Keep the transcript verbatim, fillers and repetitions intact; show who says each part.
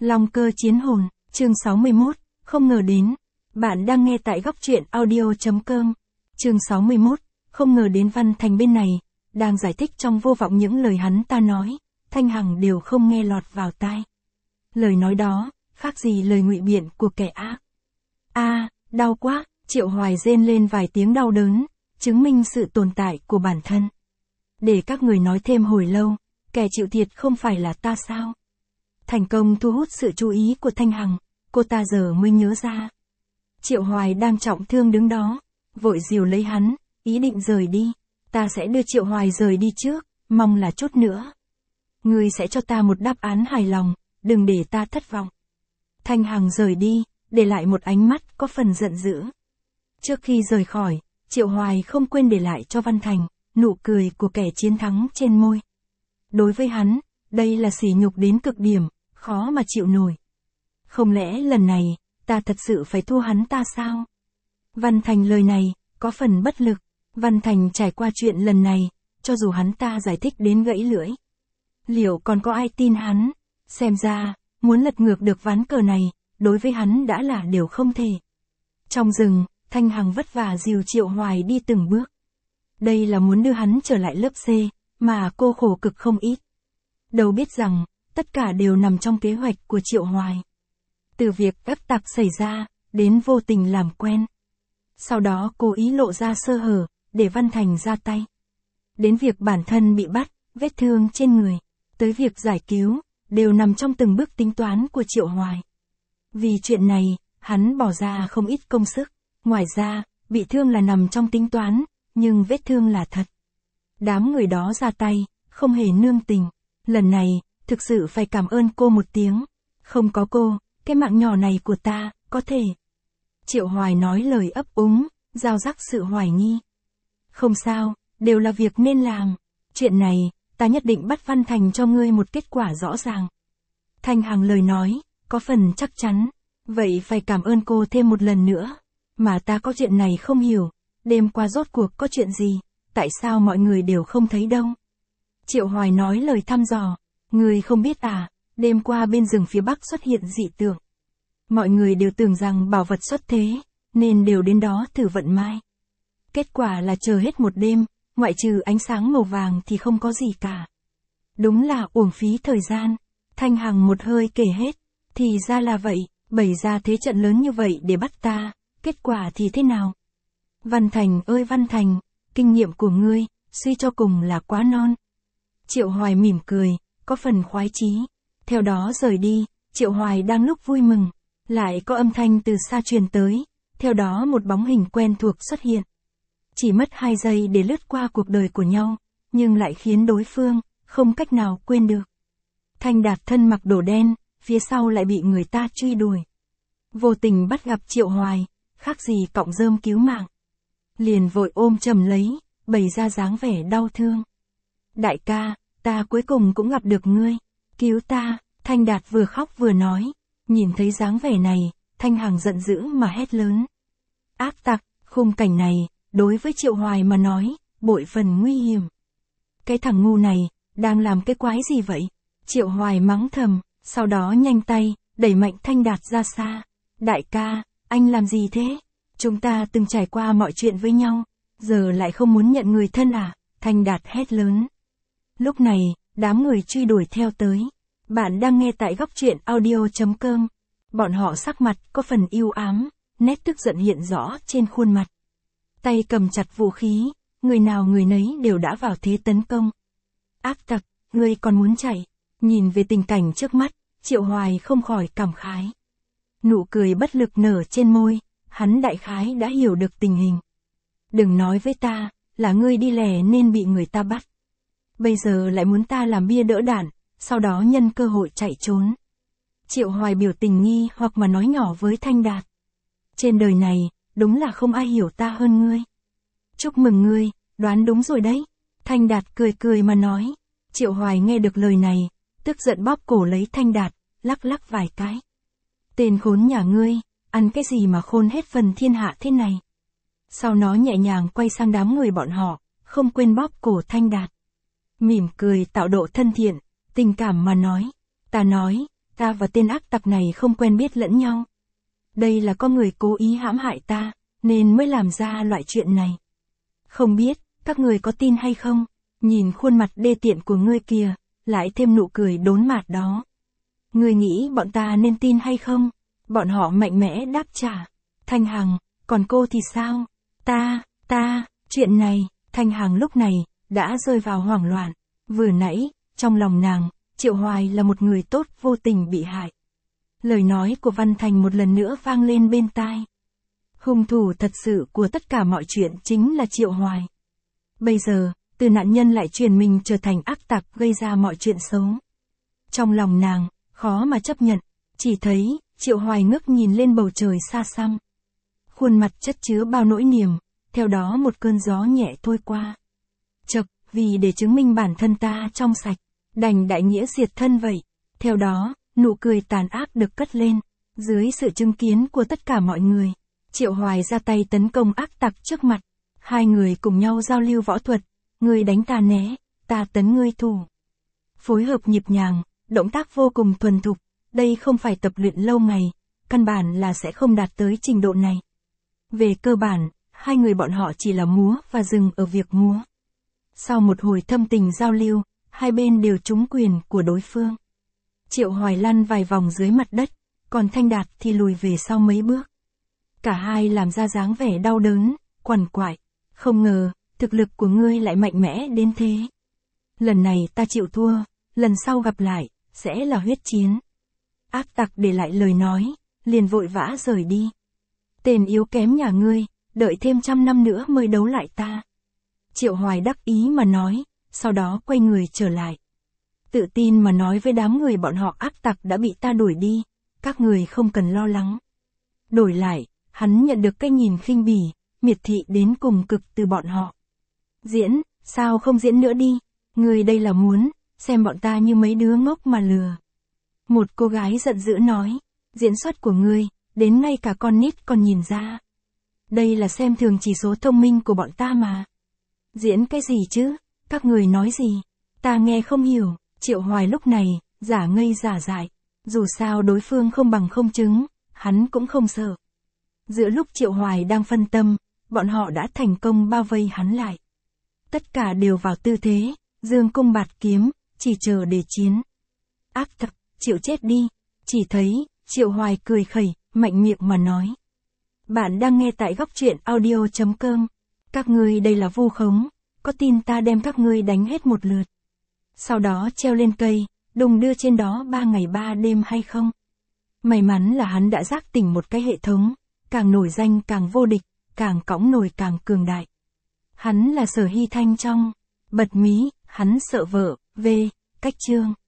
Speaker 1: Long cơ chiến hồn, chương sáu mươi mốt, không ngờ đến. Bạn đang nghe tại góc truyện audio.com. Chương sáu mươi mốt, không ngờ đến. Văn Thành bên này, đang giải thích trong vô vọng những lời hắn ta nói, Thanh Hằng đều không nghe lọt vào tai. Lời nói đó, khác gì lời ngụy biện của kẻ ác. A, à, đau quá, Triệu Hoài rên lên vài tiếng đau đớn, chứng minh sự tồn tại của bản thân. Để các người nói thêm hồi lâu, kẻ chịu thiệt không phải là ta sao? Thành công thu hút sự chú ý của Thanh Hằng, cô ta giờ mới nhớ ra. Triệu Hoài đang trọng thương đứng đó, vội dìu lấy hắn, ý định rời đi. Ta sẽ đưa Triệu Hoài rời đi trước, mong là chút nữa. Ngươi sẽ cho ta một đáp án hài lòng, đừng để ta thất vọng. Thanh Hằng rời đi, để lại một ánh mắt có phần giận dữ. Trước khi rời khỏi, Triệu Hoài không quên để lại cho Văn Thành, nụ cười của kẻ chiến thắng trên môi. Đối với hắn, đây là sỉ nhục đến cực điểm, khó mà chịu nổi. Không lẽ lần này, ta thật sự phải thua hắn ta sao? Văn Thành lời này, có phần bất lực. Văn Thành trải qua chuyện lần này, cho dù hắn ta giải thích đến gãy lưỡi. Liệu còn có ai tin hắn? Xem ra, muốn lật ngược được ván cờ này, đối với hắn đã là điều không thể. Trong rừng, Thanh Hằng vất vả dìu Triệu Hoài đi từng bước. Đây là muốn đưa hắn trở lại lớp C, mà cô khổ cực không ít. Đâu biết rằng, tất cả đều nằm trong kế hoạch của Triệu Hoài. Từ việc ép tặc xảy ra, đến vô tình làm quen. Sau đó cố ý lộ ra sơ hở, để Văn Thành ra tay. Đến việc bản thân bị bắt, vết thương trên người, tới việc giải cứu, đều nằm trong từng bước tính toán của Triệu Hoài. Vì chuyện này, hắn bỏ ra không ít công sức. Ngoài ra, bị thương là nằm trong tính toán, nhưng vết thương là thật. Đám người đó ra tay, không hề nương tình. Lần này, thực sự phải cảm ơn cô một tiếng. Không có cô, cái mạng nhỏ này của ta, có thể. Triệu Hoài nói lời ấp úng, giao rắc sự hoài nghi. Không sao, đều là việc nên làm. Chuyện này, ta nhất định bắt Văn Thành cho ngươi một kết quả rõ ràng. Thanh Hằng lời nói, có phần chắc chắn. Vậy phải cảm ơn cô thêm một lần nữa. Mà ta có chuyện này không hiểu. Đêm qua rốt cuộc có chuyện gì? Tại sao mọi người đều không thấy đâu? Triệu Hoài nói lời thăm dò. Người không biết à, đêm qua bên rừng phía bắc xuất hiện dị tượng. Mọi người đều tưởng rằng bảo vật xuất thế, nên đều đến đó thử vận may. Kết quả là chờ hết một đêm, ngoại trừ ánh sáng màu vàng thì không có gì cả. Đúng là uổng phí thời gian. Thanh Hằng một hơi kể hết. Thì ra là vậy, bày ra thế trận lớn như vậy để bắt ta, kết quả thì thế nào? Văn Thành ơi Văn Thành, kinh nghiệm của ngươi, suy cho cùng là quá non. Triệu Hoài mỉm cười, có phần khoái chí. Theo đó rời đi, Triệu Hoài đang lúc vui mừng. Lại có âm thanh từ xa truyền tới, theo đó một bóng hình quen thuộc xuất hiện. Chỉ mất hai giây để lướt qua cuộc đời của nhau, nhưng lại khiến đối phương không cách nào quên được. Thanh Đạt thân mặc đồ đen, phía sau lại bị người ta truy đuổi. Vô tình bắt gặp Triệu Hoài, khác gì cọng rơm cứu mạng. Liền vội ôm chầm lấy, bày ra dáng vẻ đau thương. Đại ca, ta cuối cùng cũng gặp được ngươi, cứu ta. Thanh Đạt vừa khóc vừa nói. Nhìn thấy dáng vẻ này, Thanh Hằng giận dữ mà hét lớn. Ác tặc, khung cảnh này, đối với Triệu Hoài mà nói, bội phần nguy hiểm. Cái thằng ngu này, đang làm cái quái gì vậy? Triệu Hoài mắng thầm, sau đó nhanh tay, đẩy mạnh Thanh Đạt ra xa. Đại ca, anh làm gì thế? Chúng ta từng trải qua mọi chuyện với nhau, giờ lại không muốn nhận người thân à? Thanh Đạt hét lớn. Lúc này, đám người truy đuổi theo tới. Bạn đang nghe tại góc truyện audio.com. Bọn họ sắc mặt có phần ưu ám, nét tức giận hiện rõ trên khuôn mặt. Tay cầm chặt vũ khí, người nào người nấy đều đã vào thế tấn công. Ác tặc, ngươi còn muốn chạy? Nhìn về tình cảnh trước mắt, Triệu Hoài không khỏi cảm khái. Nụ cười bất lực nở trên môi, hắn đại khái đã hiểu được tình hình. Đừng nói với ta, là ngươi đi lẻ nên bị người ta bắt. Bây giờ lại muốn ta làm bia đỡ đạn, sau đó nhân cơ hội chạy trốn. Triệu Hoài biểu tình nghi hoặc mà nói nhỏ với Thanh Đạt. Trên đời này, đúng là không ai hiểu ta hơn ngươi. Chúc mừng ngươi, đoán đúng rồi đấy. Thanh Đạt cười cười mà nói. Triệu Hoài nghe được lời này, tức giận bóp cổ lấy Thanh Đạt, lắc lắc vài cái. Tên khốn nhà ngươi, ăn cái gì mà khôn hết phần thiên hạ thế này. Sau nó nhẹ nhàng quay sang đám người bọn họ, không quên bóp cổ Thanh Đạt. Mỉm cười tạo độ thân thiện, tình cảm mà nói. Ta nói, Ta và tên ác tặc này không quen biết lẫn nhau. Đây là có người cố ý hãm hại ta, nên mới làm ra loại chuyện này. Không biết, các người có tin hay không? Nhìn khuôn mặt đê tiện của ngươi kìa, lại thêm nụ cười đốn mạt đó. Ngươi nghĩ bọn ta nên tin hay không? Bọn họ mạnh mẽ đáp trả. Thanh Hằng, còn cô thì sao? Ta, ta, chuyện này, Thanh Hằng lúc này, đã rơi vào hoảng loạn. Vừa nãy, trong lòng nàng, Triệu Hoài là một người tốt vô tình bị hại. Lời nói của Văn Thành một lần nữa vang lên bên tai. Hung thủ thật sự của tất cả mọi chuyện chính là Triệu Hoài. Bây giờ, từ nạn nhân lại chuyển mình trở thành ác tặc gây ra mọi chuyện xấu. Trong lòng nàng, khó mà chấp nhận, chỉ thấy, Triệu Hoài ngước nhìn lên bầu trời xa xăm. Khuôn mặt chất chứa bao nỗi niềm, theo đó một cơn gió nhẹ thôi qua. Chậc, vì để chứng minh bản thân ta trong sạch, đành đại nghĩa diệt thân vậy. Theo đó, nụ cười tàn ác được cất lên, dưới sự chứng kiến của tất cả mọi người. Triệu Hoài ra tay tấn công ác tặc trước mặt. Hai người cùng nhau giao lưu võ thuật, ngươi đánh ta né, ta tấn ngươi thủ. Phối hợp nhịp nhàng, động tác vô cùng thuần thục, đây không phải tập luyện lâu ngày, căn bản là sẽ không đạt tới trình độ này. Về cơ bản, hai người bọn họ chỉ là múa và dừng ở việc múa. Sau một hồi thâm tình giao lưu, hai bên đều trúng quyền của đối phương. Triệu Hoài lăn vài vòng dưới mặt đất, còn Thanh Đạt thì lùi về sau mấy bước. Cả hai làm ra dáng vẻ đau đớn, quằn quại. Không ngờ, thực lực của ngươi lại mạnh mẽ đến thế. Lần này ta chịu thua, lần sau gặp lại, sẽ là huyết chiến. Ác tặc để lại lời nói, liền vội vã rời đi. Tên yếu kém nhà ngươi, đợi thêm trăm năm nữa mới đấu lại ta. Triệu Hoài đắc ý mà nói, sau đó quay người trở lại. Tự tin mà nói với đám người bọn họ ác tặc đã bị ta đuổi đi, các người không cần lo lắng. Đổi lại, hắn nhận được cái nhìn khinh bỉ, miệt thị đến cùng cực từ bọn họ. Diễn, sao không diễn nữa đi, người đây là muốn, xem bọn ta như mấy đứa ngốc mà lừa. Một cô gái giận dữ nói, diễn xuất của ngươi, đến ngay cả con nít còn nhìn ra. Đây là xem thường chỉ số thông minh của bọn ta mà. Diễn cái gì chứ, các người nói gì, ta nghe không hiểu. Triệu Hoài lúc này, giả ngây giả dại, dù sao đối phương không bằng không chứng, hắn cũng không sợ. Giữa lúc Triệu Hoài đang phân tâm, bọn họ đã thành công bao vây hắn lại. Tất cả đều vào tư thế, dương cung bạt kiếm, chỉ chờ để chiến. Ác tặc, chịu chết đi. Chỉ thấy, Triệu Hoài cười khẩy, mạnh miệng mà nói. Bạn đang nghe tại góc truyện audio chấm com. Các ngươi đây là vu khống, có tin ta đem các ngươi đánh hết một lượt. Sau đó treo lên cây, đùng đưa trên đó ba ngày ba đêm hay không? May mắn là hắn đã giác tỉnh một cái hệ thống, càng nổi danh càng vô địch, càng cõng nổi càng cường đại. Hắn là Sở Hy Thanh trong Bật Mí, hắn sợ vợ, V, cách chương.